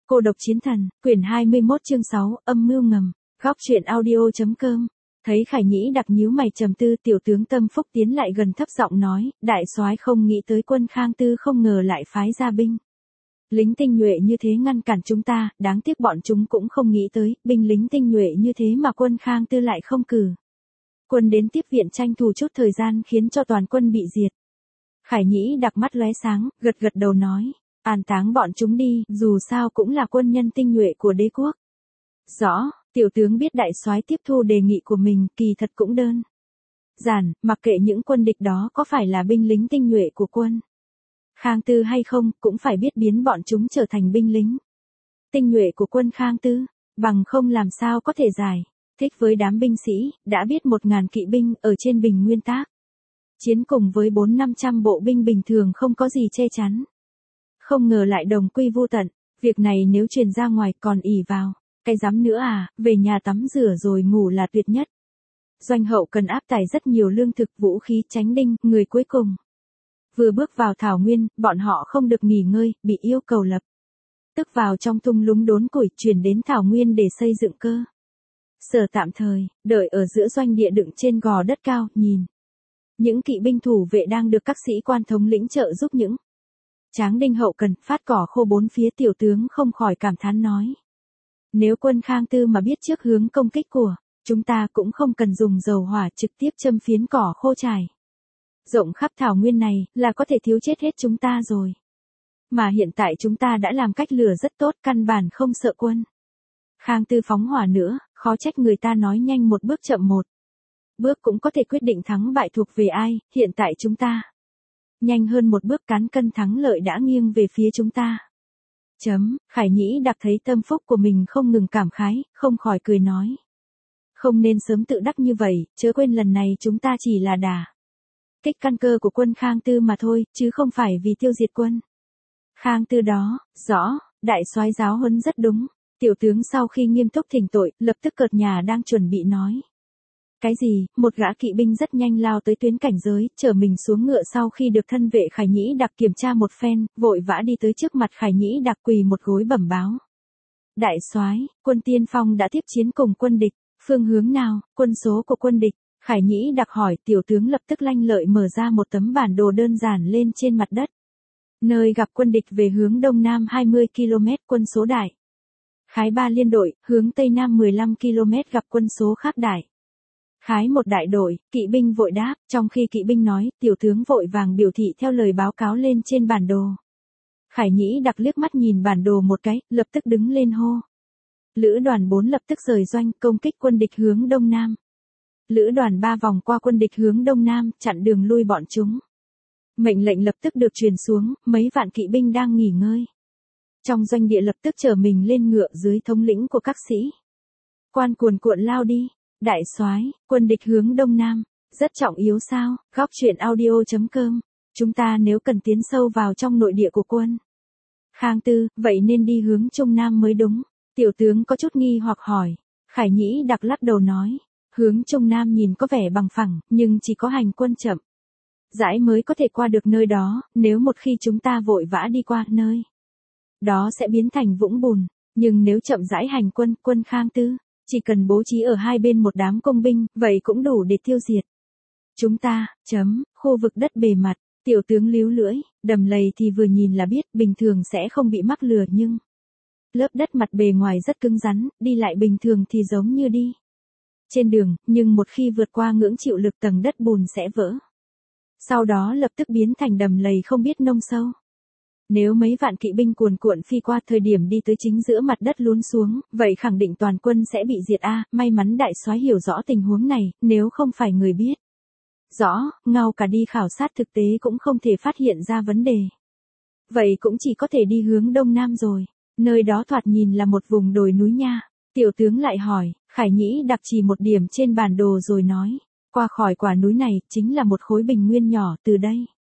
Cô độc chiến thần, quyển 21 chương 6, âm mưu ngầm, góc truyện audio.com. Thấy Khải Nhĩ đặc nhíu mày trầm tư, tiểu tướng Tâm Phúc tiến lại gần thấp giọng nói, đại soái không nghĩ tới quân Khang Tư không ngờ lại phái ra binh lính tinh nhuệ như thế ngăn cản chúng ta, đáng tiếc bọn chúng cũng không nghĩ tới, binh lính tinh nhuệ như thế mà quân Khang Tư lại không cử quân đến tiếp viện, tranh thủ chút thời gian khiến cho toàn quân bị diệt. Khải Nhĩ đặc mắt lóe sáng, gật đầu nói, an táng bọn chúng đi, dù sao cũng là quân nhân tinh nhuệ của đế quốc. Rõ, tiểu tướng biết đại soái tiếp thu đề nghị của mình, kỳ thật cũng đơn giản, mặc kệ những quân địch đó có phải là binh lính tinh nhuệ của quân Khang Tư hay không, cũng phải biết biến bọn chúng trở thành binh lính tinh nhuệ của quân Khang Tư, bằng không làm sao có thể giải thích với đám binh sĩ, đã biết 1.000 kỵ binh ở trên bình nguyên tác chiến cùng với 400-500 bộ binh bình thường không có gì che chắn. Không ngờ lại đồng quy vu tận, việc này nếu truyền ra ngoài còn ỷ vào cái dám nữa à, về nhà tắm rửa rồi ngủ là tuyệt nhất. Doanh hậu cần áp tải rất nhiều lương thực, vũ khí, tránh đinh, người cuối cùng vừa bước vào thảo nguyên, bọn họ không được nghỉ ngơi, bị yêu cầu lập tức vào trong thung lũng đốn củi, chuyển đến thảo nguyên để xây dựng cơ sở tạm thời, đợi ở giữa doanh địa đựng trên gò đất cao, nhìn những kỵ binh thủ vệ đang được các sĩ quan thống lĩnh trợ giúp những tráng đinh hậu cần phát cỏ khô bốn phía, tiểu tướng không khỏi cảm thán nói. Nếu quân Khang Tư mà biết trước hướng công kích của chúng ta cũng không cần dùng dầu hỏa, trực tiếp châm phiến cỏ khô trải rộng khắp thảo nguyên này là có thể thiếu chết hết chúng ta rồi. Mà hiện tại chúng ta đã làm cách lừa rất tốt, căn bản không sợ quân Khang Tư phóng hỏa nữa, khó trách người ta nói nhanh một bước chậm một bước cũng có thể quyết định thắng bại thuộc về ai, hiện tại chúng ta nhanh hơn một bước, cán cân thắng lợi đã nghiêng về phía chúng ta. Khải Nhĩ đặc thấy Tâm Phúc của mình không ngừng cảm khái, không khỏi cười nói. Không nên sớm tự đắc như vậy, chớ quên lần này chúng ta chỉ là đả kích căn cơ của quân Khang Tư mà thôi, chứ không phải vì tiêu diệt quân Khang Tư đó. Rõ, đại soái giáo huấn rất đúng. Tiểu tướng sau khi nghiêm túc thỉnh tội, lập tức cợt nhà đang chuẩn bị nói. Cái gì, một gã kỵ binh rất nhanh lao tới tuyến cảnh giới, chở mình xuống ngựa, sau khi được thân vệ Khải Nhĩ đặc kiểm tra một phen, vội vã đi tới trước mặt Khải Nhĩ đặc quỳ một gối bẩm báo. Đại soái, quân tiên phong đã tiếp chiến cùng quân địch, phương hướng nào, quân số của quân địch? Khải Nhĩ đặc hỏi, tiểu tướng lập tức lanh lợi mở ra một tấm bản đồ đơn giản lên trên mặt đất. Nơi gặp quân địch về hướng đông nam 20 km quân số đại khái 3 liên đội, hướng tây nam 15 km gặp quân số khác đại khái một đại đội. Kỵ binh vội đáp, trong khi kỵ binh nói, tiểu tướng vội vàng biểu thị theo lời báo cáo lên trên bản đồ. Khải Nhĩ đặc liếc mắt nhìn bản đồ một cái, lập tức đứng lên hô. Lữ đoàn 4 lập tức rời doanh, công kích quân địch hướng đông nam. Lữ đoàn 3 vòng qua quân địch hướng đông nam, chặn đường lui bọn chúng. Mệnh lệnh lập tức được truyền xuống, mấy vạn kỵ binh đang nghỉ ngơi trong doanh địa lập tức chở mình lên ngựa dưới thống lĩnh của các sĩ quan cuồn cuộn lao đi. Đại soái, quân địch hướng đông nam, rất trọng yếu sao? Góc truyện audio.com. Chúng ta nếu cần tiến sâu vào trong nội địa của quân Khang Tư, vậy nên đi hướng trung nam mới đúng. Tiểu tướng có chút nghi hoặc hỏi. Khải Nhĩ đặc lắc đầu nói, hướng trung nam nhìn có vẻ bằng phẳng, nhưng chỉ có hành quân chậm rãi mới có thể qua được nơi đó, nếu một khi chúng ta vội vã đi qua nơi đó sẽ biến thành vũng bùn, nhưng nếu chậm rãi hành quân, quân Khang Tư chỉ cần bố trí ở hai bên một đám công binh, vậy cũng đủ để tiêu diệt chúng ta. Khu vực đất bề mặt, tiểu tướng líu lưỡi, đầm lầy thì vừa nhìn là biết, bình thường sẽ không bị mắc lừa, nhưng lớp đất mặt bề ngoài rất cứng rắn, đi lại bình thường thì giống như đi trên đường, nhưng một khi vượt qua ngưỡng chịu lực tầng đất bùn sẽ vỡ, sau đó lập tức biến thành đầm lầy không biết nông sâu. Nếu mấy vạn kỵ binh cuồn cuộn phi qua, thời điểm đi tới chính giữa mặt đất lún xuống, vậy khẳng định toàn quân sẽ bị diệt a. May mắn đại soái hiểu rõ tình huống này, nếu không phải người biết rõ, ngao cả đi khảo sát thực tế cũng không thể phát hiện ra vấn đề. Vậy cũng chỉ có thể đi hướng đông nam rồi, nơi đó thoạt nhìn là một vùng đồi núi nha. Tiểu tướng lại hỏi, Khải Nhĩ đặc chỉ một điểm trên bản đồ rồi nói, qua khỏi quả núi này, chính là một khối bình nguyên nhỏ, từ đây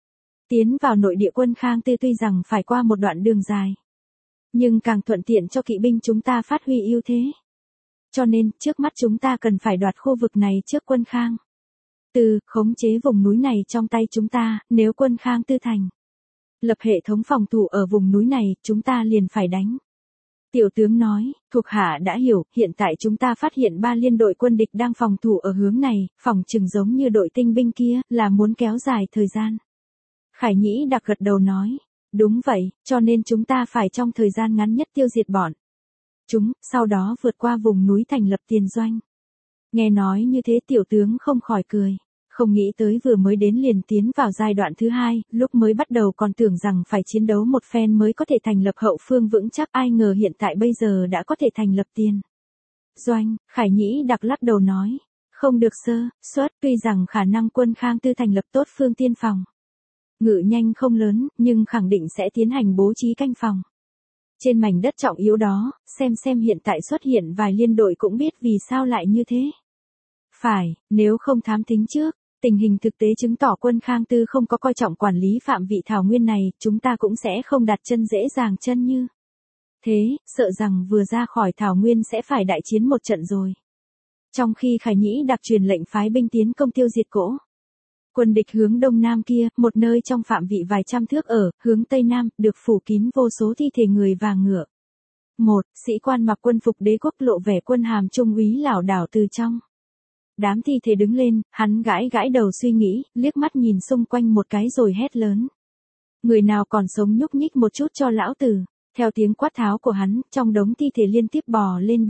tiến vào nội địa quân Khang Tư tuy rằng phải qua một đoạn đường dài, nhưng càng thuận tiện cho kỵ binh chúng ta phát huy ưu thế. Cho nên, trước mắt chúng ta cần phải đoạt khu vực này trước quân Khang Tư, khống chế vùng núi này trong tay chúng ta, nếu quân Khang Tư thành lập hệ thống phòng thủ ở vùng núi này, chúng ta liền phải đánh Tiểu tướng nói, thuộc hạ đã hiểu, hiện tại chúng ta phát hiện 3 liên đội quân địch đang phòng thủ ở hướng này, phòng chừng giống như đội tinh binh kia, là muốn kéo dài thời gian. Khải Nhĩ Đặc gật đầu nói, đúng vậy, cho nên chúng ta phải trong thời gian ngắn nhất tiêu diệt bọn chúng, sau đó vượt qua vùng núi thành lập tiền doanh. Nghe nói như thế tiểu tướng không khỏi cười. Không nghĩ tới vừa mới đến liền tiến vào giai đoạn thứ 2, lúc mới bắt đầu còn tưởng rằng phải chiến đấu một phen mới có thể thành lập hậu phương vững chắc, ai ngờ hiện tại bây giờ đã có thể thành lập tiền doanh. Khải Nhĩ Đặc lắc đầu nói, không được sơ suất, tuy rằng khả năng quân Khang Tư thành lập tốt phương tiên phòng ngự nhanh không lớn, nhưng khẳng định sẽ tiến hành bố trí canh phòng trên mảnh đất trọng yếu đó, xem hiện tại xuất hiện vài liên đội cũng biết vì sao lại như thế. Phải, nếu không thám tính trước, tình hình thực tế chứng tỏ quân Khang Tư không có coi trọng quản lý phạm vị thảo nguyên này, chúng ta cũng sẽ không đặt chân dễ dàng chân như thế, sợ rằng vừa ra khỏi thảo nguyên sẽ phải đại chiến một trận rồi. Trong khi Khải Nhĩ Đặc truyền lệnh phái binh tiến công tiêu diệt cỗ quân địch hướng đông nam kia, một nơi trong phạm vị vài trăm thước ở, hướng tây nam, được phủ kín vô số thi thể người và ngựa. Một sĩ quan mặc quân phục đế quốc lộ vẻ quân hàm trung úy lảo đảo từ trong đám thi thể đứng lên, hắn gãi gãi đầu suy nghĩ, liếc mắt nhìn xung quanh một cái rồi hét lớn. Người nào còn sống nhúc nhích một chút cho lão tử. Theo tiếng quát tháo của hắn, trong đống thi thể liên tiếp bò lên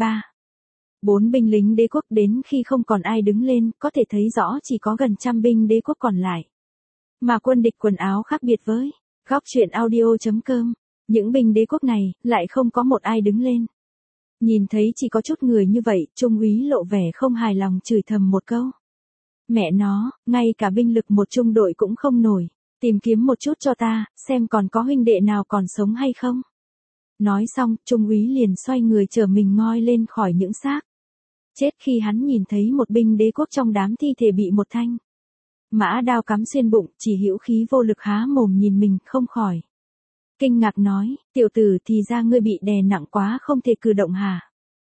4 binh lính đế quốc, đến khi không còn ai đứng lên, có thể thấy rõ chỉ có gần 100 binh đế quốc còn lại. Mà quân địch quần áo khác biệt với góc truyện audio.com. Những binh đế quốc này, lại không có một ai đứng lên. Nhìn thấy chỉ có chút người như vậy, trung úy lộ vẻ không hài lòng chửi thầm một câu. Mẹ nó, ngay cả binh lực một trung đội cũng không nổi. Tìm kiếm một chút cho ta, xem còn có huynh đệ nào còn sống hay không. Nói xong, trung úy liền xoay người chở mình ngoi lên khỏi những xác chết khi hắn nhìn thấy một binh đế quốc trong đám thi thể bị một thanh mã đao cắm xuyên bụng, chỉ hữu khí vô lực há mồm nhìn mình, không khỏi kinh ngạc nói, tiểu tử thì ra ngươi bị đè nặng quá không thể cử động hả?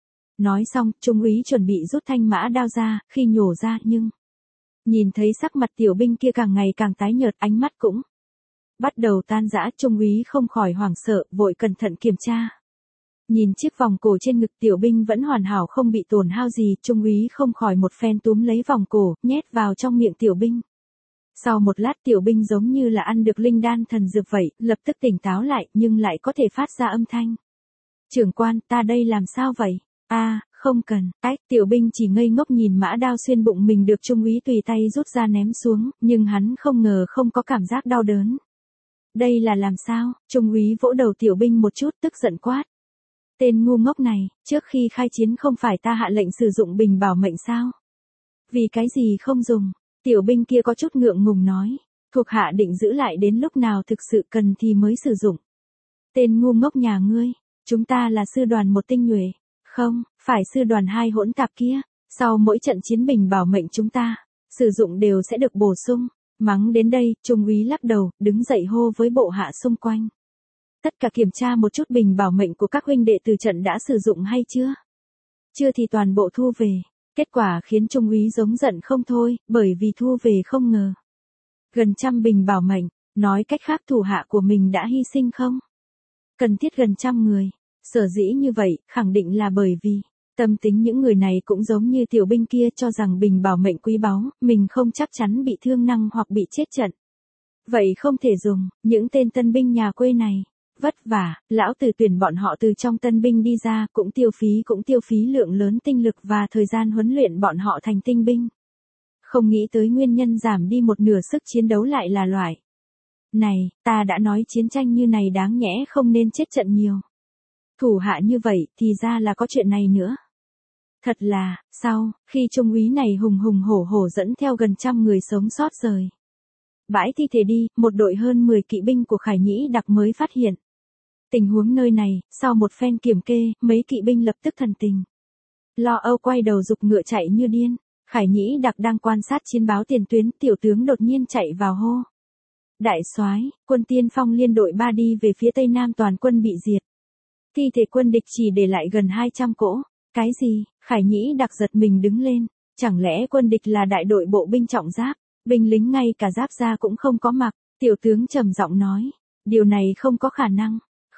Nói xong, trung úy chuẩn bị rút thanh mã đao ra, khi nhổ ra nhưng nhìn thấy sắc mặt tiểu binh kia càng ngày càng tái nhợt, ánh mắt cũng bắt đầu tan rã, trung úy không khỏi hoảng sợ, vội cẩn thận kiểm tra. Nhìn chiếc vòng cổ trên ngực tiểu binh vẫn hoàn hảo không bị tổn hao gì, trung úy không khỏi một phen túm lấy vòng cổ, nhét vào trong miệng tiểu binh. Sau một lát tiểu binh giống như là ăn được linh đan thần dược vậy, lập tức tỉnh táo lại, nhưng lại có thể phát ra âm thanh. Trưởng quan, ta đây làm sao vậy? Không cần, tiểu binh chỉ ngây ngốc nhìn mã đao xuyên bụng mình được trung úy tùy tay rút ra ném xuống, nhưng hắn không ngờ không có cảm giác đau đớn. Đây là làm sao? Trung úy vỗ đầu tiểu binh một chút, tức giận quát. Tên ngu ngốc này, trước khi khai chiến không phải ta hạ lệnh sử dụng bình bảo mệnh sao? Vì cái gì không dùng? Tiểu binh kia có chút ngượng ngùng nói, thuộc hạ định giữ lại đến lúc nào thực sự cần thì mới sử dụng. Tên ngu ngốc nhà ngươi, chúng ta là sư đoàn một tinh nhuệ, không, phải sư đoàn 2 hỗn tạp kia, sau mỗi trận chiến bình bảo mệnh chúng ta sử dụng đều sẽ được bổ sung. Mắng đến đây, trung úy lắc đầu, đứng dậy hô với bộ hạ xung quanh. Tất cả kiểm tra một chút bình bảo mệnh của các huynh đệ từ trận đã sử dụng hay chưa? Chưa thì toàn bộ thu về. Kết quả khiến trung úy giống giận không thôi, bởi vì thu về không ngờ. Gần 100 bình bảo mệnh, nói cách khác thủ hạ của mình đã hy sinh không? Cần thiết gần 100 người. Sở dĩ như vậy, khẳng định là bởi vì tâm tính những người này cũng giống như tiểu binh kia, cho rằng bình bảo mệnh quý báu, mình không chắc chắn bị thương năng hoặc bị chết trận. Vậy không thể dùng, những tên tân binh nhà quê này. Vất vả, lão tử tuyển bọn họ từ trong tân binh đi ra, cũng tiêu phí lượng lớn tinh lực và thời gian huấn luyện bọn họ thành tinh binh. Không nghĩ tới nguyên nhân giảm đi một nửa sức chiến đấu lại là loại này, ta đã nói chiến tranh như này đáng nhẽ không nên chết trận nhiều. Thủ hạ như vậy, thì ra là có chuyện này nữa. Thật là, sau, khi trung úy này hùng hùng hổ hổ dẫn theo gần 100 người sống sót rời bãi thi thể đi, một đội hơn 10 kỵ binh của Khải Nhĩ Đặc mới phát hiện tình huống nơi này, sau một phen kiểm kê, mấy kỵ binh lập tức thần tình lo âu quay đầu giục ngựa chạy như điên. Khải Nhĩ Đặc đang quan sát chiến báo tiền tuyến, tiểu tướng đột nhiên chạy vào hô. Đại soái, quân tiên phong liên đội 3 đi về phía tây nam, toàn quân bị diệt. Thi thể quân địch chỉ để lại gần 200 cỗ. Cái gì? Khải Nhĩ Đặc giật mình đứng lên. Chẳng lẽ quân địch là đại đội bộ binh trọng giáp? Binh lính ngay cả giáp da cũng không có mặc. Tiểu tướng trầm giọng nói. Điều này không có khả năng.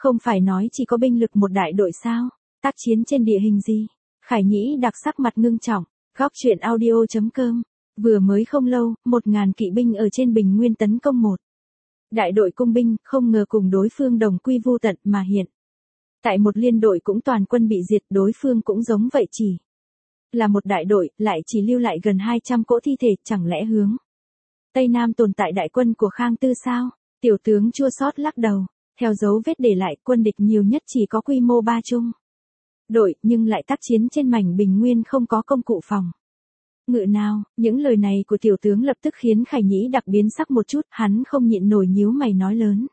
Không phải nói chỉ có binh lực một đại đội sao? Tác chiến trên địa hình gì? Khải Nhĩ đặc sắc mặt ngưng trọng. Góc truyện audio.com. Vừa mới không lâu, 1000 kỵ binh ở trên bình nguyên tấn công một đại đội cung binh, không ngờ cùng đối phương đồng quy vu tận mà hiện. Tại một liên đội cũng toàn quân bị diệt, đối phương cũng giống vậy, chỉ là một đại đội, lại chỉ lưu lại gần 200 cỗ thi thể, chẳng lẽ hướng Tây Nam tồn tại đại quân của Khang Tư sao? Tiểu tướng chua xót lắc đầu. Theo dấu vết để lại, quân địch nhiều nhất chỉ có quy mô 3 trung đội, nhưng lại tác chiến trên mảnh bình nguyên không có công cụ phòng ngự nào. Những lời này của tiểu tướng lập tức khiến Khải Nhĩ đặc biến sắc một chút, hắn không nhịn nổi nhíu mày nói lớn.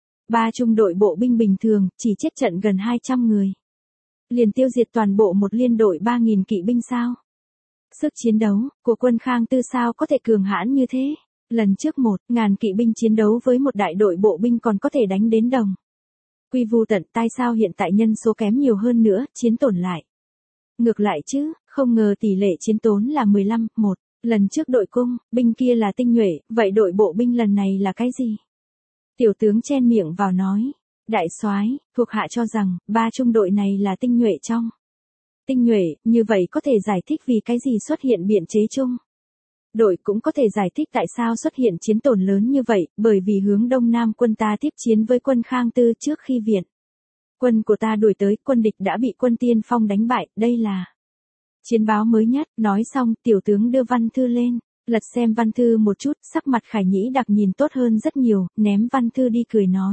3 trung đội bộ binh bình thường, chỉ chết trận gần 200 người. Liền tiêu diệt toàn bộ một liên đội 3000 kỵ binh sao? Sức chiến đấu của quân Khang Tư sao có thể cường hãn như thế? Lần trước 1000 kỵ binh chiến đấu với một đại đội bộ binh còn có thể đánh đến đồng quy vu tận, tại sao hiện tại nhân số kém nhiều hơn nữa, chiến tổn lại ngược lại chứ? Không ngờ tỷ lệ chiến tốn là 15-1. Lần trước đội cung binh kia là tinh nhuệ, vậy đội bộ binh lần này là cái gì? Tiểu tướng chen miệng vào nói. Đại soái, thuộc hạ cho rằng 3 trung đội này là tinh nhuệ trong tinh nhuệ, như vậy có thể giải thích vì cái gì xuất hiện biện chế chung đội, cũng có thể giải thích tại sao xuất hiện chiến tổn lớn như vậy, bởi vì hướng đông nam quân ta tiếp chiến với quân Khang Tư trước khi viện quân của ta đuổi tới, quân địch đã bị quân Tiên Phong đánh bại, đây là chiến báo mới nhất. Nói xong, tiểu tướng đưa văn thư lên, lật xem văn thư một chút, sắc mặt Khải Nhĩ đặc nhìn tốt hơn rất nhiều, ném văn thư đi cười nói.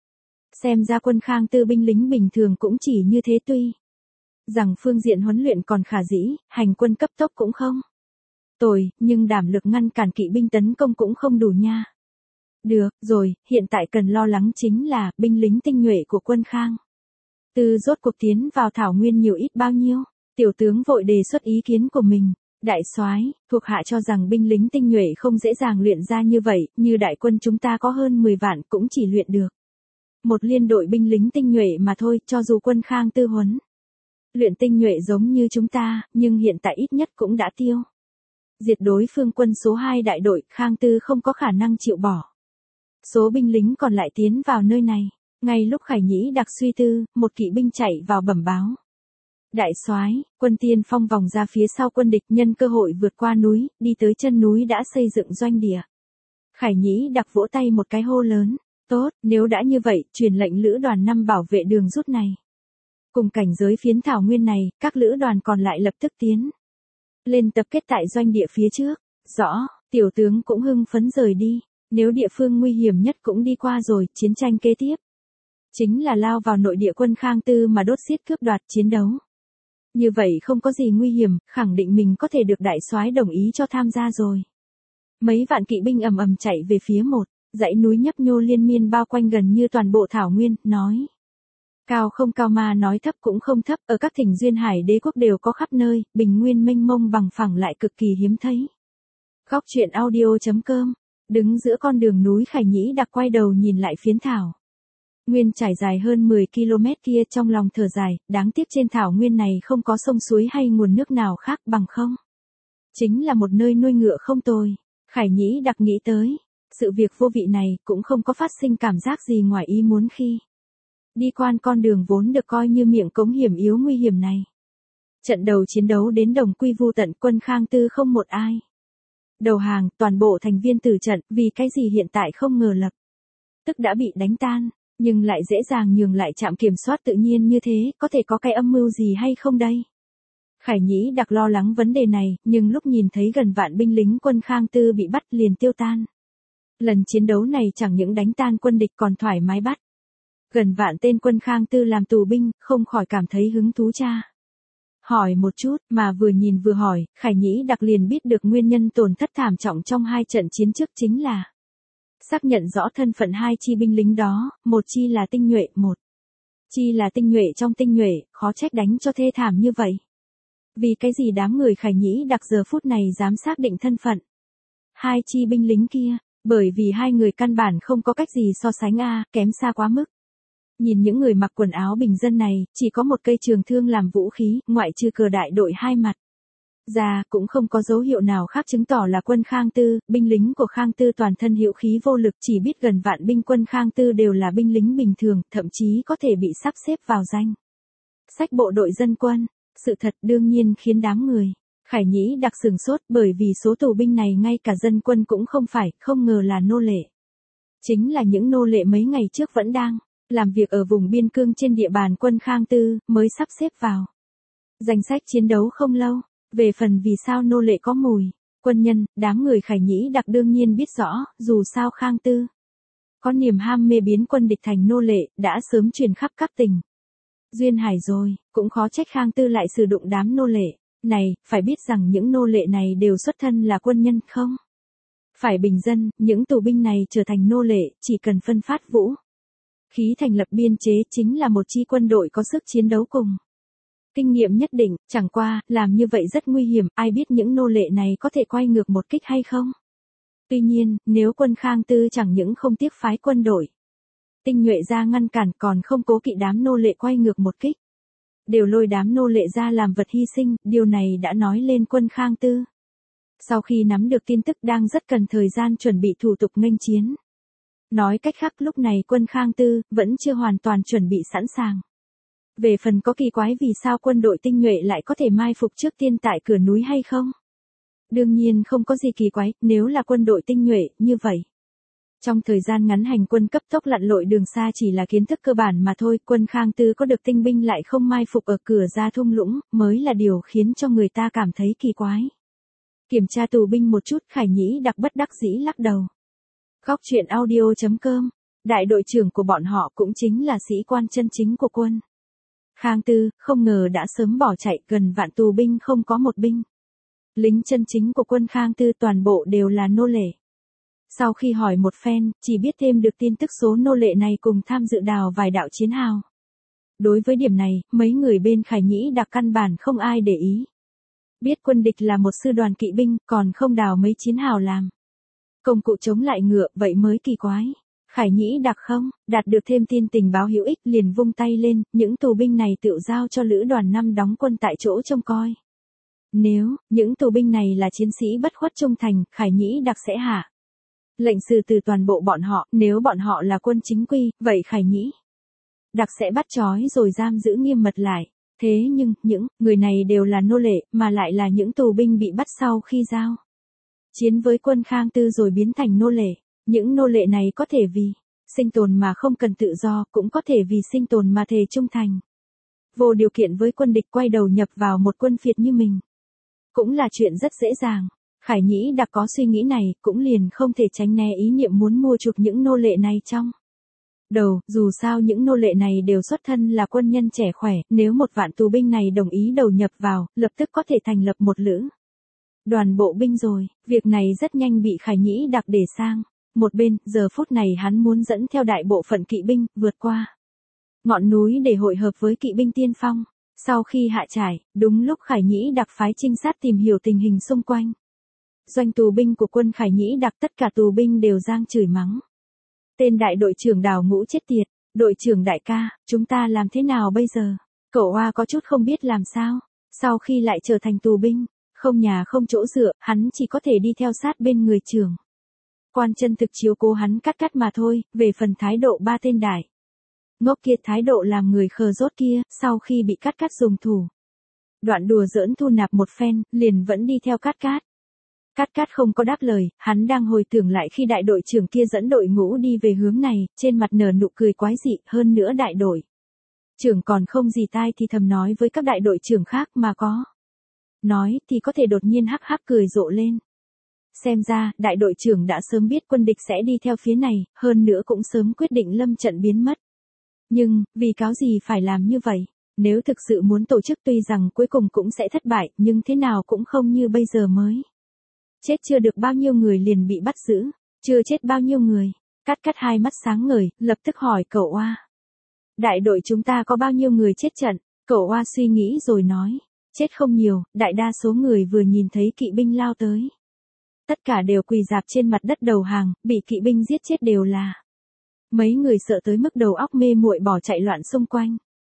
Xem ra quân Khang Tư binh lính bình thường cũng chỉ như thế, tuy rằng phương diện huấn luyện còn khả dĩ, hành quân cấp tốc cũng không tồi, nhưng đảm lực ngăn cản kỵ binh tấn công cũng không đủ nha. Được rồi, hiện tại cần lo lắng chính là binh lính tinh nhuệ của quân Khang Tư rốt cuộc tiến vào thảo nguyên nhiều ít bao nhiêu. Tiểu tướng vội đề xuất ý kiến của mình. Đại soái, thuộc hạ cho rằng binh lính tinh nhuệ không dễ dàng luyện ra như vậy, như đại quân chúng ta có hơn 10 vạn cũng chỉ luyện được một liên đội binh lính tinh nhuệ mà thôi, cho dù quân Khang Tư huấn luyện tinh nhuệ giống như chúng ta, nhưng hiện tại ít nhất cũng đã tiêu diệt đối phương quân số 2 đại đội, Khang Tư không có khả năng chịu bỏ số binh lính còn lại tiến vào nơi này. Ngay lúc Khải Nhĩ đặc suy tư, một kỵ binh chạy vào bẩm báo. Đại soái, quân Tiên Phong vòng ra phía sau quân địch, nhân cơ hội vượt qua núi, đi tới chân núi đã xây dựng doanh địa. Khải Nhĩ đặc vỗ tay một cái hô lớn. Tốt, nếu đã như vậy, truyền lệnh lữ đoàn 5 bảo vệ đường rút này. Cùng cảnh giới phiến thảo nguyên này, các lữ đoàn còn lại lập tức tiến lên tập kết tại doanh địa phía trước. Rõ, tiểu tướng cũng hưng phấn rời đi. Nếu địa phương nguy hiểm nhất cũng đi qua rồi, chiến tranh kế tiếp chính là lao vào nội địa quân Khang Tư mà đốt xiết cướp đoạt, chiến đấu. Như vậy không có gì nguy hiểm, khẳng định mình có thể được đại soái đồng ý cho tham gia rồi. Mấy vạn kỵ binh ầm ầm chạy về phía một dãy núi nhấp nhô liên miên bao quanh gần như toàn bộ thảo nguyên, nói. Cao không cao mà nói thấp cũng không thấp, ở các tỉnh duyên hải đế quốc đều có khắp nơi, bình nguyên mênh mông bằng phẳng lại cực kỳ hiếm thấy. Góc truyện audio.com. Đứng giữa con đường núi, Khải Nhĩ đặc quay đầu nhìn lại phiến thảo nguyên trải dài hơn 10 km kia, trong lòng thở dài, đáng tiếc trên thảo nguyên này không có sông suối hay nguồn nước nào khác, bằng không chính là một nơi nuôi ngựa không tồi. Khải Nhĩ đặc nghĩ tới sự việc vô vị này, cũng không có phát sinh cảm giác gì ngoài ý muốn khi đi qua con đường vốn được coi như miệng cống hiểm yếu nguy hiểm này. Trận đầu chiến đấu đến đồng quy vu tận, quân Khang Tư không một ai đầu hàng, toàn bộ thành viên tử trận, vì cái gì hiện tại không ngờ lập tức đã bị đánh tan, nhưng lại dễ dàng nhường lại trạm kiểm soát tự nhiên như thế, có thể có cái âm mưu gì hay không đây? Khải Nhĩ đặc lo lắng vấn đề này, nhưng lúc nhìn thấy gần vạn binh lính quân Khang Tư bị bắt liền tiêu tan. Lần chiến đấu này chẳng những đánh tan quân địch còn thoải mái bắt gần vạn tên quân Khang Tư làm tù binh, không khỏi cảm thấy hứng thú cha. Hỏi một chút, mà vừa nhìn vừa hỏi, Khải Nhĩ đặc liền biết được nguyên nhân tổn thất thảm trọng trong 2 trận chiến trước chính là xác nhận rõ thân phận 2 chi binh lính đó, một chi là tinh nhuệ, một chi là tinh nhuệ trong tinh nhuệ, khó trách đánh cho thê thảm như vậy. Vì cái gì đám người Khải Nhĩ đặc giờ phút này dám xác định thân phận 2 chi binh lính kia, bởi vì 2 người căn bản không có cách gì so sánh kém xa quá mức. Nhìn những người mặc quần áo bình dân này, chỉ có một cây trường thương làm vũ khí, ngoại trừ cờ đại đội 2 mặt. ra, cũng không có dấu hiệu nào khác chứng tỏ là quân Khang Tư. Binh lính của Khang Tư toàn thân hữu khí vô lực, chỉ biết gần vạn binh quân Khang Tư đều là binh lính bình thường, thậm chí có thể bị sắp xếp vào danh sách bộ đội dân quân. Sự thật đương nhiên khiến đám người Khải Nhĩ Đặc sửng sốt, bởi vì số tù binh này ngay cả dân quân cũng không phải, không ngờ là nô lệ. Chính là những nô lệ mấy ngày trước vẫn đang làm việc ở vùng biên cương trên địa bàn quân Khang Tư, mới sắp xếp vào danh sách chiến đấu không lâu. Về phần vì sao nô lệ có mùi quân nhân, đám người Khải Nhĩ Đặc đương nhiên biết rõ, dù sao Khang Tư có niềm ham mê biến quân địch thành nô lệ, đã sớm truyền khắp các tỉnh duyên hải rồi, cũng khó trách Khang Tư lại sử dụng đám nô lệ này. Phải biết rằng những nô lệ này đều xuất thân là quân nhân, không phải bình dân. Những tù binh này trở thành nô lệ, chỉ cần phân phát vũ khí thành lập biên chế, chính là một chi quân đội có sức chiến đấu cùng kinh nghiệm nhất định. Chẳng qua, làm như vậy rất nguy hiểm, ai biết những nô lệ này có thể quay ngược một kích hay không. Tuy nhiên, nếu quân Khang Tư chẳng những không tiếc phái quân đội tinh nhuệ ra ngăn cản, còn không cố kỵ đám nô lệ quay ngược một kích, đều lôi đám nô lệ ra làm vật hy sinh, điều này đã nói lên quân Khang Tư sau khi nắm được tin tức đang rất cần thời gian chuẩn bị thủ tục nghênh chiến. Nói cách khác, lúc này quân Khang Tư vẫn chưa hoàn toàn chuẩn bị sẵn sàng. Về phần có kỳ quái vì sao quân đội tinh nhuệ lại có thể mai phục trước tiên tại cửa núi hay không? Đương nhiên không có gì kỳ quái, nếu là quân đội tinh nhuệ như vậy. Trong thời gian ngắn hành quân cấp tốc lặn lội đường xa chỉ là kiến thức cơ bản mà thôi. Quân Khang Tư có được tinh binh lại không mai phục ở cửa ra thung lũng, mới là điều khiến cho người ta cảm thấy kỳ quái. Kiểm tra tù binh một chút, Khải Nhĩ Đặc bất đắc dĩ lắc đầu. Góc truyện audio.com, đại đội trưởng của bọn họ cũng chính là sĩ quan chân chính của quân Khang Tư, không ngờ đã sớm bỏ chạy. Gần vạn tù binh không có một binh lính chân chính của quân Khang Tư, toàn bộ đều là nô lệ. Sau khi hỏi một phen, chỉ biết thêm được tin tức số nô lệ này cùng tham dự đào vài đạo chiến hào. Đối với điểm này, mấy người bên Khải Nhĩ Đặc căn bản không ai để ý. Biết quân địch là một sư đoàn kỵ binh, còn không đào mấy chiến hào làm công cụ chống lại ngựa, vậy mới kỳ quái. Khải Nhĩ Đặc không đạt được thêm tin tình báo hữu ích, liền vung tay lên, những tù binh này tự giao cho lữ đoàn 5 đóng quân tại chỗ trông coi. Nếu những tù binh này là chiến sĩ bất khuất trung thành, Khải Nhĩ Đặc sẽ hạ lệnh xử từ toàn bộ bọn họ. Nếu bọn họ là quân chính quy, vậy Khải Nhĩ Đặc sẽ bắt trói rồi giam giữ nghiêm mật lại. Thế nhưng, những người này đều là nô lệ, mà lại là những tù binh bị bắt sau khi giao chiến với quân Khang Tư rồi biến thành nô lệ. Những nô lệ này có thể vì sinh tồn mà không cần tự do, cũng có thể vì sinh tồn mà thề trung thành vô điều kiện với quân địch, quay đầu nhập vào một quân phiệt như mình. Cũng là chuyện rất dễ dàng. Khải Nhĩ Đặc có suy nghĩ này, cũng liền không thể tránh né ý niệm muốn mua chuộc những nô lệ này trong đầu. Dù sao những nô lệ này đều xuất thân là quân nhân trẻ khỏe, nếu một vạn tù binh này đồng ý đầu nhập vào, lập tức có thể thành lập một lữ đoàn bộ binh rồi. Việc này rất nhanh bị Khải Nhĩ Đặc để sang một bên. Giờ phút này hắn muốn dẫn theo đại bộ phận kỵ binh, vượt qua ngọn núi để hội hợp với kỵ binh tiên phong. Sau khi hạ trải, đúng lúc Khải Nhĩ Đặc phái trinh sát tìm hiểu tình hình xung quanh doanh tù binh của quân Khải Nhĩ Đặc, tất cả tù binh đều giang chửi mắng tên đại đội trưởng Đào Ngũ chết tiệt. Đội trưởng đại ca, chúng ta làm thế nào bây giờ? Cậu Hoa có chút không biết làm sao. Sau khi lại trở thành tù binh, không nhà không chỗ dựa, hắn chỉ có thể đi theo sát bên người trưởng quan chân thực chiếu cố hắn cắt mà thôi. Về phần thái độ ba tên đại ngốc kia, thái độ làm người khờ rốt kia, sau khi bị cắt dùng thủ đoạn đùa giỡn thu nạp một phen, liền vẫn đi theo cắt. Cắt không có đáp lời, hắn đang hồi tưởng lại khi đại đội trưởng kia dẫn đội ngũ đi về hướng này, trên mặt nở nụ cười quái dị. Hơn nữa đại đội trưởng còn không gì tai thì thầm nói với các đại đội trưởng khác, mà có nói thì có thể đột nhiên hắc hắc cười rộ lên. Xem ra, đại đội trưởng đã sớm biết quân địch sẽ đi theo phía này, hơn nữa cũng sớm quyết định lâm trận biến mất. Nhưng, vì cáo gì phải làm như vậy? Nếu thực sự muốn tổ chức, tuy rằng cuối cùng cũng sẽ thất bại, nhưng thế nào cũng không như bây giờ mới. Chết chưa được bao nhiêu người liền bị bắt giữ, chưa chết bao nhiêu người. Cắt hai mắt sáng ngời, lập tức hỏi cậu Oa. Đại đội chúng ta có bao nhiêu người chết trận? Cậu Oa suy nghĩ rồi nói. Chết không nhiều, đại đa số người vừa nhìn thấy kỵ binh lao tới. Tất cả đều quỳ rạp trên mặt đất đầu hàng, bị kỵ binh giết chết đều là mấy người sợ tới mức đầu óc mê muội bỏ chạy loạn xung quanh.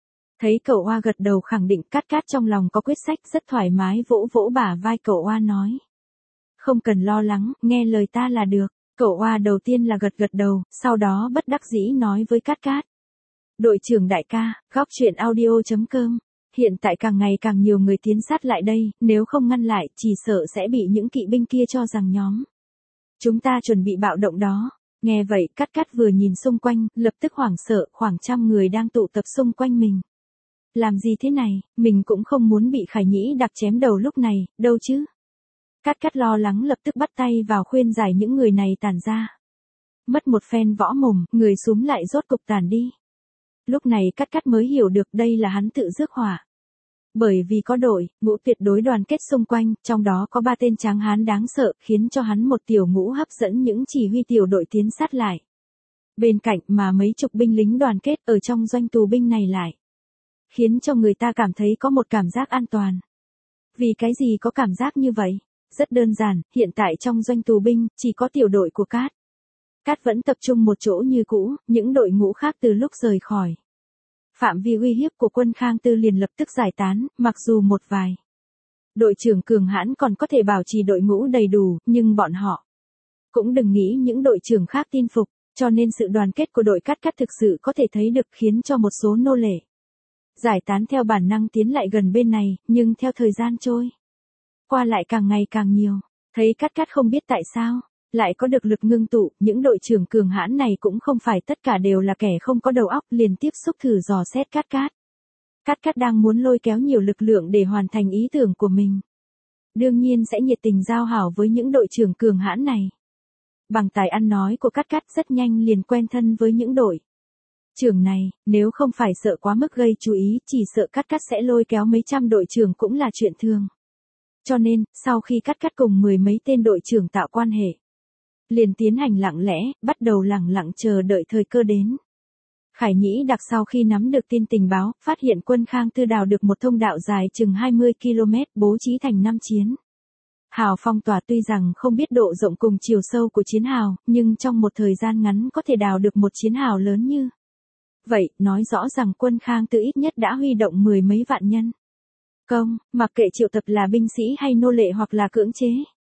Thấy cậu Oa gật đầu khẳng định, Cát Cát trong lòng có quyết sách, rất thoải mái vỗ vỗ bả vai cậu Oa nói. Không cần lo lắng, nghe lời ta là được. Cậu Oa đầu tiên là gật gật đầu, sau đó bất đắc dĩ nói với Cát Cát. Đội trưởng đại ca, góc chuyện audio.com. Hiện tại càng ngày càng nhiều người tiến sát lại đây, nếu không ngăn lại, chỉ sợ sẽ bị những kỵ binh kia cho rằng nhóm chúng ta chuẩn bị bạo động đó. Nghe vậy, Cát Cát vừa nhìn xung quanh, lập tức hoảng sợ, khoảng 100 người đang tụ tập xung quanh mình. Làm gì thế này, mình cũng không muốn bị Khải Nhĩ Đặc chém đầu lúc này, đâu chứ. Cát Cát lo lắng lập tức bắt tay vào khuyên giải những người này tản ra. Mất một phen võ mồm, người súm lại rốt cục tản đi. Lúc này Cát Cát mới hiểu được đây là hắn tự rước họa. Bởi vì có đội, ngũ tuyệt đối đoàn kết xung quanh, trong đó có 3 tên tráng hán đáng sợ, khiến cho hắn một tiểu ngũ hấp dẫn những chỉ huy tiểu đội tiến sát lại. Bên cạnh mà mấy chục binh lính đoàn kết ở trong doanh tù binh này lại. Khiến cho người ta cảm thấy có một cảm giác an toàn. Vì cái gì có cảm giác như vậy? Rất đơn giản, hiện tại trong doanh tù binh, chỉ có tiểu đội của Cát Cát vẫn tập trung một chỗ như cũ, những đội ngũ khác từ lúc rời khỏi phạm vi uy hiếp của quân Khang Tư liền lập tức giải tán, mặc dù một vài đội trưởng cường hãn còn có thể bảo trì đội ngũ đầy đủ, nhưng bọn họ cũng đừng nghĩ những đội trưởng khác tin phục, cho nên sự đoàn kết của đội Cát Cát thực sự có thể thấy được, khiến cho một số nô lệ giải tán theo bản năng tiến lại gần bên này, nhưng theo thời gian trôi qua lại càng ngày càng nhiều, thấy Cát Cát không biết tại sao lại có được lực ngưng tụ, những đội trưởng cường hãn này cũng không phải tất cả đều là kẻ không có đầu óc, liền tiếp xúc thử dò xét Cát Cát. Cát Cát đang muốn lôi kéo nhiều lực lượng để hoàn thành ý tưởng của mình. Đương nhiên sẽ nhiệt tình giao hảo với những đội trưởng cường hãn này. Bằng tài ăn nói của Cát Cát rất nhanh liền quen thân với những đội trưởng này, nếu không phải sợ quá mức gây chú ý, chỉ sợ Cát Cát sẽ lôi kéo mấy trăm đội trưởng cũng là chuyện thường. Cho nên, sau khi Cát Cát cùng 10 mấy tên đội trưởng tạo quan hệ, liền tiến hành lặng lẽ, bắt đầu lẳng lặng chờ đợi thời cơ đến. Khải Nhĩ Đặc sau khi nắm được tin tình báo, phát hiện quân Khang Tư đào được một thông đạo dài chừng 20 km, bố trí thành 5 chiến hào phong tỏa, tuy rằng không biết độ rộng cùng chiều sâu của chiến hào, nhưng trong một thời gian ngắn có thể đào được một chiến hào lớn như vậy, nói rõ rằng quân Khang Tư ít nhất đã huy động 10 mấy vạn nhân công, mặc kệ triệu tập là binh sĩ hay nô lệ hoặc là cưỡng chế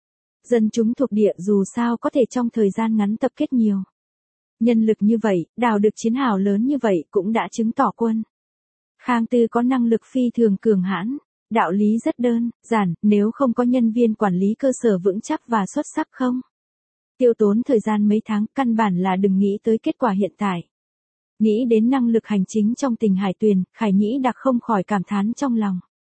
dân chúng thuộc địa, dù sao có thể trong thời gian ngắn tập kết nhiều nhân lực như vậy, đào được chiến hào lớn như vậy cũng đã chứng tỏ quân Khang Tư có năng lực phi thường cường hãn. Đạo lý rất đơn giản, nếu không có nhân viên quản lý cơ sở vững chắc và xuất sắc không tiêu tốn thời gian mấy tháng, căn bản là đừng nghĩ tới kết quả hiện tại. Nghĩ đến năng lực hành chính trong tỉnh Hải Tuyền, Khải Nhĩ Đặc không khỏi cảm thán trong lòng.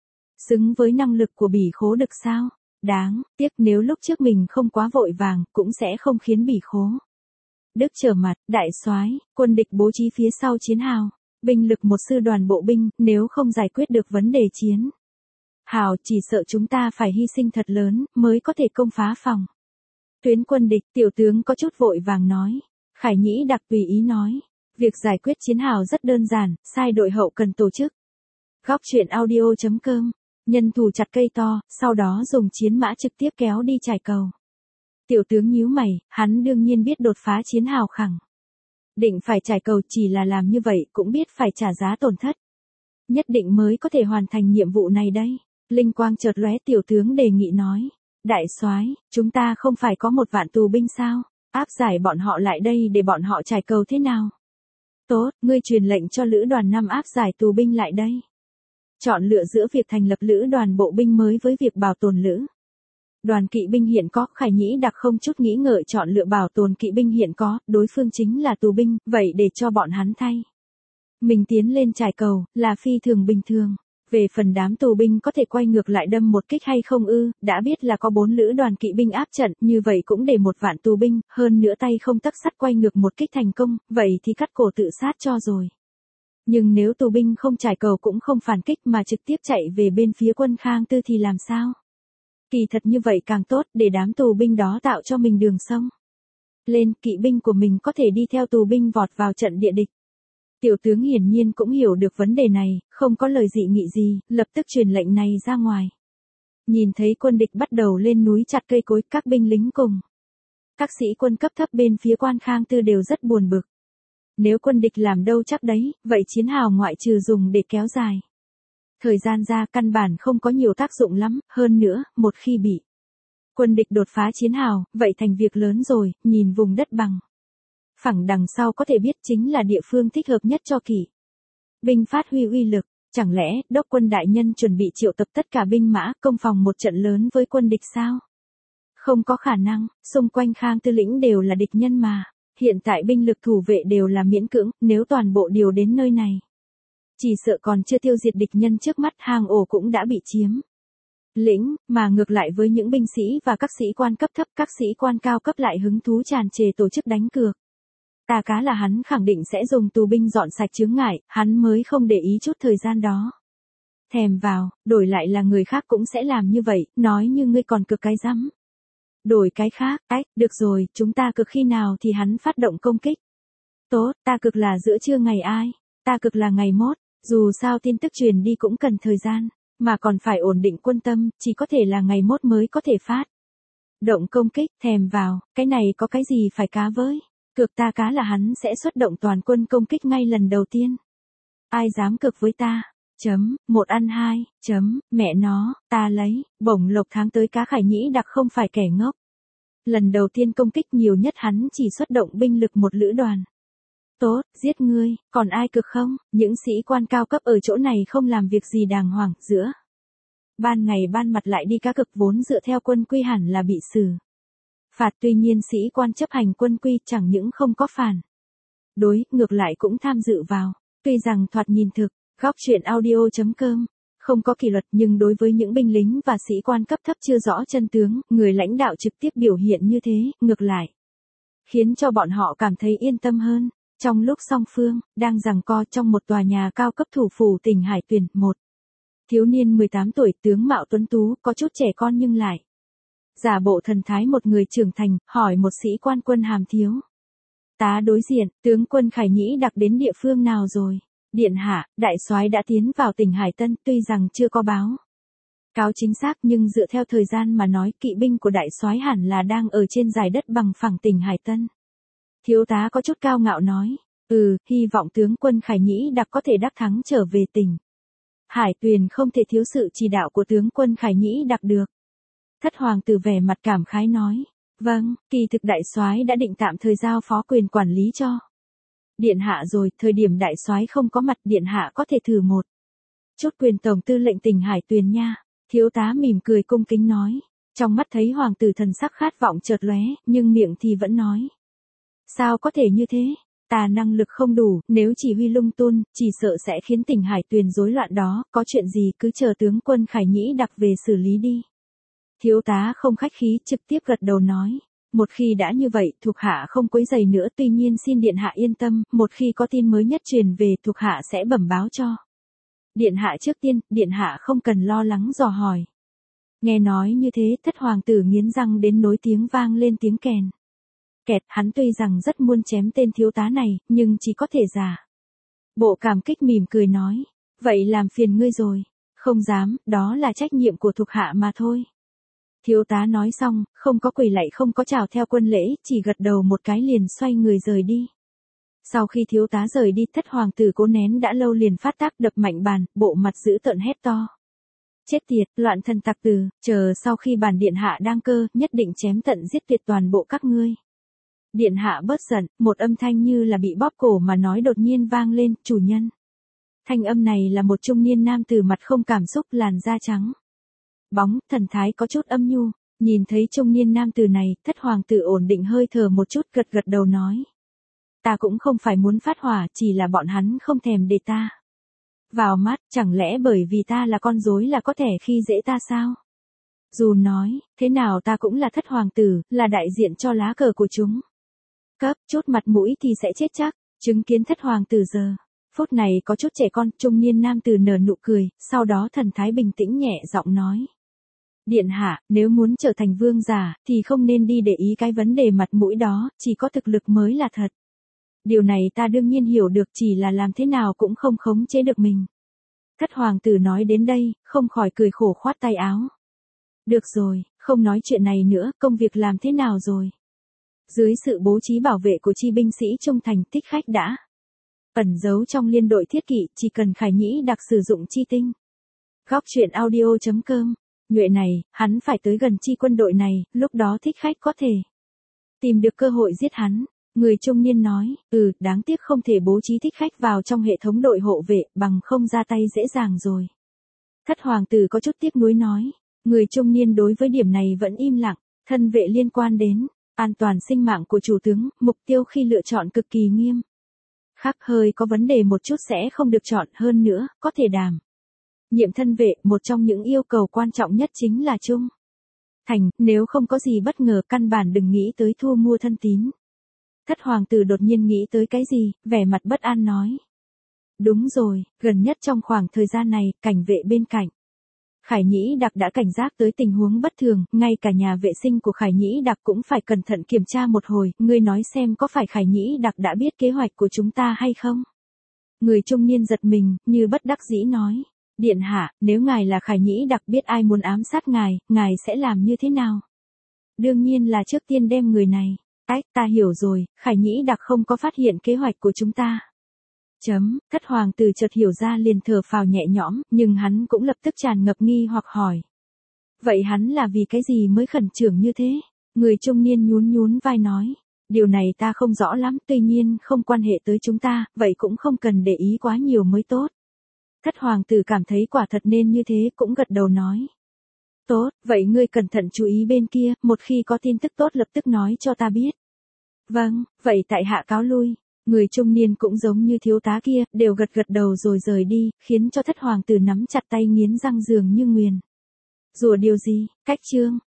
Xứng với năng lực của Bỉ Khố Đực sao? Đáng tiếc nếu lúc trước mình không quá vội vàng, cũng sẽ không khiến Bỉ Khố Đức trở mặt. Đại soái, quân địch bố trí phía sau chiến hào, binh lực một sư đoàn bộ binh, nếu không giải quyết được vấn đề chiến hào, chỉ sợ chúng ta phải hy sinh thật lớn, mới có thể công phá phòng tuyến quân địch. Tiểu tướng có chút vội vàng nói. Khải Nhĩ Đặc tùy ý nói. Việc giải quyết chiến hào rất đơn giản, sai đội hậu cần tổ chức. Góc chuyện audio.com. Nhân thủ chặt cây to, sau đó dùng chiến mã trực tiếp kéo đi trải cầu. Tiểu tướng nhíu mày, hắn đương nhiên biết đột phá chiến hào khẳng định phải trải cầu, chỉ là làm như vậy cũng biết phải trả giá tổn thất nhất định mới có thể hoàn thành nhiệm vụ này đây. Linh quang chợt lóe, tiểu tướng đề nghị nói. Đại soái, chúng ta không phải có 1 vạn tù binh sao? Áp giải bọn họ lại đây để bọn họ trải cầu thế nào? Tốt, ngươi truyền lệnh cho lữ đoàn 5 áp giải tù binh lại đây. Chọn lựa giữa việc thành lập lữ đoàn bộ binh mới với việc bảo tồn lữ đoàn kỵ binh hiện có. Khải Nhĩ Đặc không chút nghĩ ngợi chọn lựa bảo tồn kỵ binh hiện có, đối phương chính là tù binh, vậy để cho bọn hắn thay mình tiến lên trải cầu, là phi thường bình thường. Về phần đám tù binh có thể quay ngược lại đâm một kích hay không ư, đã biết là có 4 lữ đoàn kỵ binh áp trận, như vậy cũng để 1 vạn tù binh, hơn nữa tay không tấc sắt quay ngược một kích thành công, vậy thì cắt cổ tự sát cho rồi. Nhưng nếu tù binh không trải cầu cũng không phản kích mà trực tiếp chạy về bên phía quân Khang Tư thì làm sao? Kỳ thật như vậy càng tốt, để đám tù binh đó tạo cho mình đường sông lên, kỵ binh của mình có thể đi theo tù binh vọt vào trận địa địch. Tiểu tướng hiển nhiên cũng hiểu được vấn đề này, không có lời dị nghị gì, lập tức truyền lệnh này ra ngoài. Nhìn thấy quân địch bắt đầu lên núi chặt cây cối, các binh lính cùng các sĩ quân cấp thấp bên phía quan Khang Tư đều rất buồn bực. Nếu quân địch làm đâu chắc đấy, vậy chiến hào ngoại trừ dùng để kéo dài thời gian ra căn bản không có nhiều tác dụng lắm, hơn nữa, một khi bị quân địch đột phá chiến hào, vậy thành việc lớn rồi, nhìn vùng đất bằng phẳng đằng sau có thể biết chính là địa phương thích hợp nhất cho kỵ binh phát huy uy lực. Chẳng lẽ, đốc quân đại nhân chuẩn bị triệu tập tất cả binh mã công phòng một trận lớn với quân địch sao? Không có khả năng, xung quanh Khang Tư lĩnh đều là địch nhân mà. Hiện tại binh lực thủ vệ đều là miễn cưỡng, nếu toàn bộ điều đến nơi này. Chỉ sợ còn chưa tiêu diệt địch nhân trước mắt, hang ổ cũng đã bị chiếm lĩnh, mà ngược lại với những binh sĩ và các sĩ quan cấp thấp, các sĩ quan cao cấp lại hứng thú tràn trề tổ chức đánh cược. Ta cá là hắn khẳng định sẽ dùng tù binh dọn sạch chướng ngại, hắn mới không để ý chút thời gian đó. Thèm vào, đổi lại là người khác cũng sẽ làm như vậy, nói như ngươi còn cực cái rắm. Đổi cái khác, được rồi, chúng ta cực khi nào thì hắn phát động công kích. Tốt, ta cực là giữa trưa ngày ai, ta cực là ngày mốt, dù sao tin tức truyền đi cũng cần thời gian, mà còn phải ổn định quân tâm, chỉ có thể là ngày mốt mới có thể phát động công kích, thèm vào, cái này có cái gì phải cá với. Cược ta cá là hắn sẽ xuất động toàn quân công kích ngay lần đầu tiên. Ai dám cược với ta? Một ăn hai, mẹ nó, ta lấy, bổng lộc tháng tới cá Khải Nhĩ Đặc không phải kẻ ngốc. Lần đầu tiên công kích nhiều nhất hắn chỉ xuất động binh lực một lữ đoàn. Tốt, giết ngươi, còn ai cược không? Những sĩ quan cao cấp ở chỗ này không làm việc gì đàng hoàng, giữa ban ngày ban mặt lại đi cá cược vốn dựa theo quân quy hẳn là bị xử phạt, tuy nhiên sĩ quan chấp hành quân quy chẳng những không có phản đối, ngược lại cũng tham dự vào. Tuy rằng thoạt nhìn thực, góc truyện audio.com không có kỷ luật, nhưng đối với những binh lính và sĩ quan cấp thấp chưa rõ chân tướng, người lãnh đạo trực tiếp biểu hiện như thế, ngược lại khiến cho bọn họ cảm thấy yên tâm hơn. Trong lúc song phương đang giằng co trong một tòa nhà cao cấp thủ phủ tỉnh Hải Tuyền, một thiếu niên 18 tuổi tướng mạo tuấn tú, có chút trẻ con nhưng lại giả bộ thần thái một người trưởng thành, hỏi một sĩ quan quân hàm thiếu tá đối diện, tướng quân Khải Nhĩ Đặc đến địa phương nào rồi? Điện hạ, đại soái đã tiến vào tỉnh Hải Tân, tuy rằng chưa có báo cáo chính xác nhưng dựa theo thời gian mà nói, kỵ binh của đại soái hẳn là đang ở trên dải đất bằng phẳng tỉnh Hải Tân. Thiếu tá có chút cao ngạo nói, hy vọng tướng quân Khải Nhĩ Đặc có thể đắc thắng trở về tỉnh Hải Tuyền, không thể thiếu sự chỉ đạo của tướng quân Khải Nhĩ Đặc được. Thất hoàng tử vẻ mặt cảm khái nói, vâng, kỳ thực đại soái đã định tạm thời giao phó quyền quản lý cho điện hạ rồi, thời điểm đại soái không có mặt, điện hạ có thể thử một chút quyền tổng tư lệnh tỉnh Hải Tuyền nha. Thiếu tá mỉm cười cung kính nói, trong mắt thấy hoàng tử thần sắc khát vọng chợt lóe, nhưng miệng thì vẫn nói, sao có thể như thế? Ta năng lực không đủ, nếu chỉ huy lung tung, chỉ sợ sẽ khiến tỉnh Hải Tuyền rối loạn đó, có chuyện gì cứ chờ tướng quân Khải Nhĩ Đặc về xử lý đi. Thiếu tá không khách khí, trực tiếp gật đầu nói, một khi đã như vậy, thuộc hạ không quấy rầy nữa, tuy nhiên xin điện hạ yên tâm, một khi có tin mới nhất truyền về, thuộc hạ sẽ bẩm báo cho điện hạ trước tiên, điện hạ không cần lo lắng dò hỏi. Nghe nói như thế, thất hoàng tử nghiến răng đến nối tiếng vang lên tiếng kèn kẹt, hắn tuy rằng rất muốn chém tên thiếu tá này, nhưng chỉ có thể giả bộ cảm kích mỉm cười nói, vậy làm phiền ngươi rồi. Không dám, đó là trách nhiệm của thuộc hạ mà thôi. Thiếu tá nói xong, không có quỳ lạy, không có chào theo quân lễ, chỉ gật đầu một cái liền xoay người rời đi. Sau khi thiếu tá rời đi, thất hoàng tử cố nén đã lâu liền phát tác đập mạnh bàn, bộ mặt dữ tợn hét to. Chết tiệt, loạn thần tặc tử, chờ sau khi bản điện hạ đang cơ, nhất định chém tận giết tuyệt toàn bộ các ngươi. Điện hạ bớt giận, một âm thanh như là bị bóp cổ mà nói đột nhiên vang lên, chủ nhân. Thanh âm này là một trung niên nam tử mặt không cảm xúc, làn da trắng bóng, thần thái có chút âm nhu. Nhìn thấy trung niên nam tử này, thất hoàng tử ổn định hơi thở một chút, gật gật đầu nói. Ta cũng không phải muốn phát hỏa, chỉ là bọn hắn không thèm để ta vào mắt, chẳng lẽ bởi vì ta là con rối là có thể khi dễ ta sao? Dù nói, thế nào ta cũng là thất hoàng tử, là đại diện cho lá cờ của chúng. Cấp, chút mặt mũi thì sẽ chết chắc, chứng kiến thất hoàng tử giờ. Phút này có chút trẻ con, trung niên nam tử nở nụ cười, sau đó thần thái bình tĩnh nhẹ giọng nói. Điện hạ, nếu muốn trở thành vương giả, thì không nên đi để ý cái vấn đề mặt mũi đó, chỉ có thực lực mới là thật. Điều này ta đương nhiên hiểu được, chỉ là làm thế nào cũng không khống chế được mình. Thất hoàng tử nói đến đây, không khỏi cười khổ khoát tay áo. Được rồi, không nói chuyện này nữa, công việc làm thế nào rồi? Dưới sự bố trí bảo vệ của chi binh sĩ trung thành, Thích Khách đã ẩn giấu trong liên đội thiết kỵ, chỉ cần Khải Nhĩ Đặc sử dụng chi tinh. Góc truyện audio.com. Nhuệ này, hắn phải tới gần chi quân đội này, lúc đó thích khách có thể tìm được cơ hội giết hắn. Người trung niên nói, đáng tiếc không thể bố trí thích khách vào trong hệ thống đội hộ vệ, bằng không ra tay dễ dàng rồi. Thất hoàng tử có chút tiếc nuối nói. Người trung niên đối với điểm này vẫn im lặng, thân vệ liên quan đến an toàn sinh mạng của chủ tướng, mục tiêu khi lựa chọn cực kỳ nghiêm khắc, hơi có vấn đề một chút sẽ không được chọn, hơn nữa, có thể đảm nhiệm thân vệ, một trong những yêu cầu quan trọng nhất chính là trung thành, nếu không có gì bất ngờ căn bản đừng nghĩ tới thu mua thân tín. Thất hoàng tử đột nhiên nghĩ tới cái gì, vẻ mặt bất an nói. Đúng rồi, gần nhất trong khoảng thời gian này, cảnh vệ bên cạnh Khải Nhĩ Đặc đã cảnh giác tới tình huống bất thường, ngay cả nhà vệ sinh của Khải Nhĩ Đặc cũng phải cẩn thận kiểm tra một hồi, ngươi nói xem có phải Khải Nhĩ Đặc đã biết kế hoạch của chúng ta hay không? Người trung niên giật mình, như bất đắc dĩ nói. Điện hạ, nếu ngài là Khải Nhĩ Đặc biết ai muốn ám sát ngài sẽ làm như thế nào? Đương nhiên là trước tiên đem người này. Ta hiểu rồi, Khải Nhĩ Đặc không có phát hiện kế hoạch của chúng ta. Thất hoàng tử chợt hiểu ra liền thở phào nhẹ nhõm, nhưng hắn cũng lập tức tràn ngập nghi hoặc hỏi. Vậy hắn là vì cái gì mới khẩn trương như thế? Người trung niên nhún vai nói. Điều này ta không rõ lắm, tuy nhiên không quan hệ tới chúng ta, vậy cũng không cần để ý quá nhiều mới tốt. Thất hoàng tử cảm thấy quả thật nên như thế, cũng gật đầu nói. Tốt, vậy ngươi cẩn thận chú ý bên kia, một khi có tin tức tốt lập tức nói cho ta biết. Vâng, vậy tại hạ cáo lui. Người trung niên cũng giống như thiếu tá kia, đều gật đầu rồi rời đi, khiến cho thất hoàng tử nắm chặt tay nghiến răng dường như nguyền rủa điều gì. Cách chương